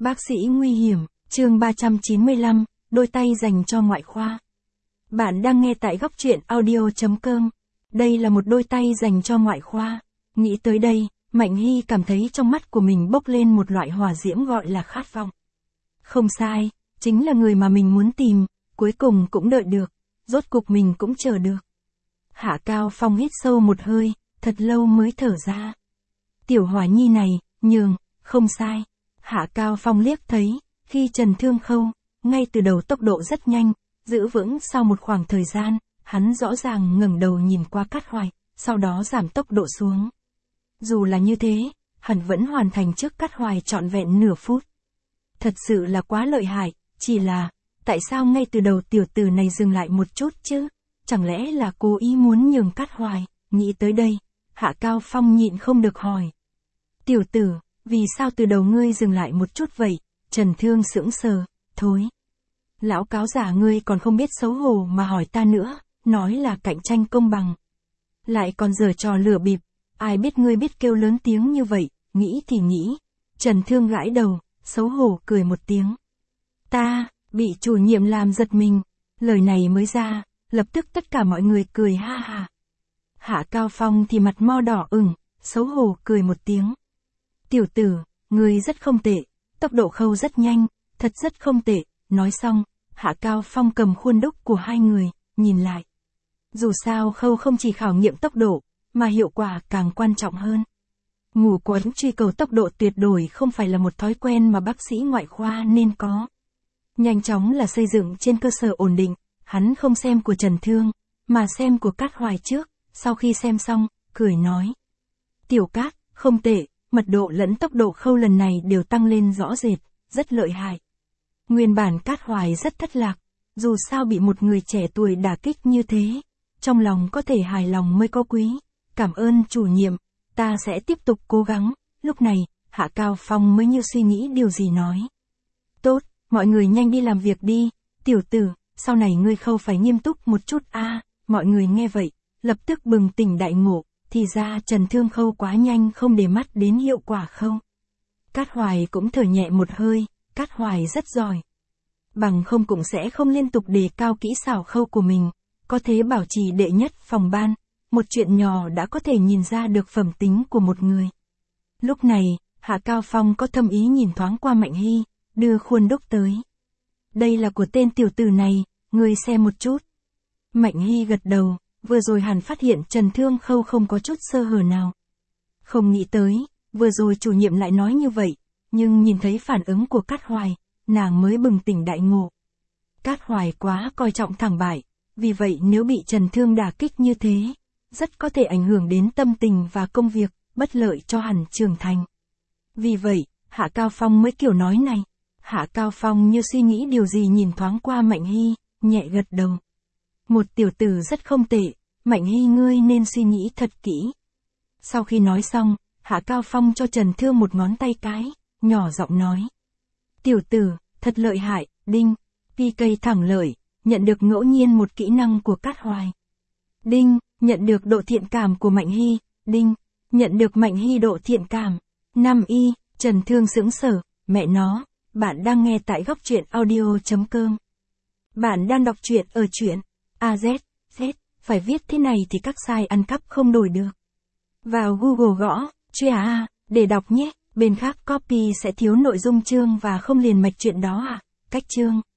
Bác sĩ nguy hiểm, chương 395, đôi tay dành cho ngoại khoa. Bạn đang nghe tại góc truyện audio.com. Đây là một đôi tay dành cho ngoại khoa. Nghĩ tới đây, Mạnh Hy cảm thấy trong mắt của mình bốc lên một loại hỏa diễm gọi là khát vọng. Không sai, chính là người mà mình muốn tìm, cuối cùng cũng đợi được, rốt cục mình cũng chờ được. Hạ Cao Phong hít sâu một hơi, thật lâu mới thở ra. Tiểu Hỏa Nhi này, nhường, không sai. Hạ Cao Phong liếc thấy, khi Trần Thương Khâu, ngay từ đầu tốc độ rất nhanh, giữ vững sau một khoảng thời gian, hắn rõ ràng ngẩng đầu nhìn qua Cát Hoài, sau đó giảm tốc độ xuống. Dù là như thế, hắn vẫn hoàn thành trước Cát Hoài trọn vẹn nửa phút. Thật sự là quá lợi hại, chỉ là, tại sao ngay từ đầu tiểu tử này dừng lại một chút chứ? Chẳng lẽ là cố ý muốn nhường Cát Hoài? Nghĩ tới đây, Hạ Cao Phong nhịn không được hỏi. Tiểu tử, vì sao từ đầu ngươi dừng lại một chút vậy? Trần Thương sững sờ, thối. Lão cáo giả ngươi còn không biết xấu hổ mà hỏi ta nữa, nói là cạnh tranh công bằng. Lại còn giở trò lừa bịp, ai biết ngươi biết kêu lớn tiếng như vậy, nghĩ thì nghĩ. Trần Thương gãi đầu, xấu hổ cười một tiếng. Ta, bị chủ nhiệm làm giật mình, lời này mới ra, lập tức tất cả mọi người cười ha ha. Hạ Cao Phong thì mặt mo đỏ ửng, xấu hổ cười một tiếng. Tiểu tử, ngươi rất không tệ, tốc độ Khâu rất nhanh, thật rất không tệ. Nói xong, Hạ Cao Phong cầm khuôn đúc của hai người, nhìn lại. Dù sao Khâu không chỉ khảo nghiệm tốc độ, mà hiệu quả càng quan trọng hơn. Ngủ quấn truy cầu tốc độ tuyệt đối không phải là một thói quen mà bác sĩ ngoại khoa nên có. Nhanh chóng là xây dựng trên cơ sở ổn định, hắn không xem của Trần Thương, mà xem của Cát Hoài trước, sau khi xem xong, cười nói. Tiểu Cát, không tệ, mật độ lẫn tốc độ Khâu lần này đều tăng lên rõ rệt, rất lợi hại. Nguyên bản Cát Hoài rất thất lạc, dù sao bị một người trẻ tuổi đả kích như thế, trong lòng có thể hài lòng mới có quý. Cảm ơn chủ nhiệm, ta sẽ tiếp tục cố gắng. Lúc này, Hạ Cao Phong mới như suy nghĩ điều gì nói. Tốt, mọi người nhanh đi làm việc đi, tiểu tử, sau này ngươi Khâu phải nghiêm túc một chút a. Mọi người nghe vậy, lập tức bừng tỉnh đại ngộ, thì ra Trần Thương Khâu quá nhanh không để mắt đến hiệu quả Khâu. Cát Hoài cũng thở nhẹ một hơi, Cát Hoài rất giỏi. Bằng không cũng sẽ không liên tục đề cao kỹ xảo Khâu của mình, có thế bảo trì đệ nhất phòng ban, một chuyện nhỏ đã có thể nhìn ra được phẩm tính của một người. Lúc này, Hạ Cao Phong có thâm ý nhìn thoáng qua Mạnh Hy, đưa khuôn đúc tới. Đây là của tên tiểu tử này, ngươi xem một chút. Mạnh Hy gật đầu, vừa rồi hẳn phát hiện Trần Thương Khâu không có chút sơ hở nào. Không nghĩ tới, vừa rồi chủ nhiệm lại nói như vậy, nhưng nhìn thấy phản ứng của Cát Hoài, nàng mới bừng tỉnh đại ngộ. Cát Hoài quá coi trọng thẳng bại, vì vậy nếu bị Trần Thương đả kích như thế, rất có thể ảnh hưởng đến tâm tình và công việc, bất lợi cho hẳn trưởng thành. Vì vậy, Hạ Cao Phong mới kiểu nói này. Hạ Cao Phong như suy nghĩ điều gì nhìn thoáng qua Mạnh Hy, nhẹ gật đầu. Một tiểu tử rất không tệ, Mạnh Hy ngươi nên suy nghĩ thật kỹ. Sau khi nói xong, Hạ Cao Phong cho Trần Thương một ngón tay cái, nhỏ giọng nói. Tiểu tử, thật lợi hại, đinh, PK thẳng lợi, nhận được ngẫu nhiên một kỹ năng của Cát Hoài. Đinh, nhận được độ thiện cảm của Mạnh Hy, đinh, nhận được Mạnh Hy độ thiện cảm. 5 y, Trần Thương sững sờ, mẹ nó, bạn đang nghe tại góc truyện audio.com. Bạn đang đọc truyện ở truyện AZ, phải viết thế này thì các site ăn cắp không đổi được. Vào Google gõ, Chia để đọc nhé, bên khác copy sẽ thiếu nội dung chương và không liền mạch truyện đó à, cách chương.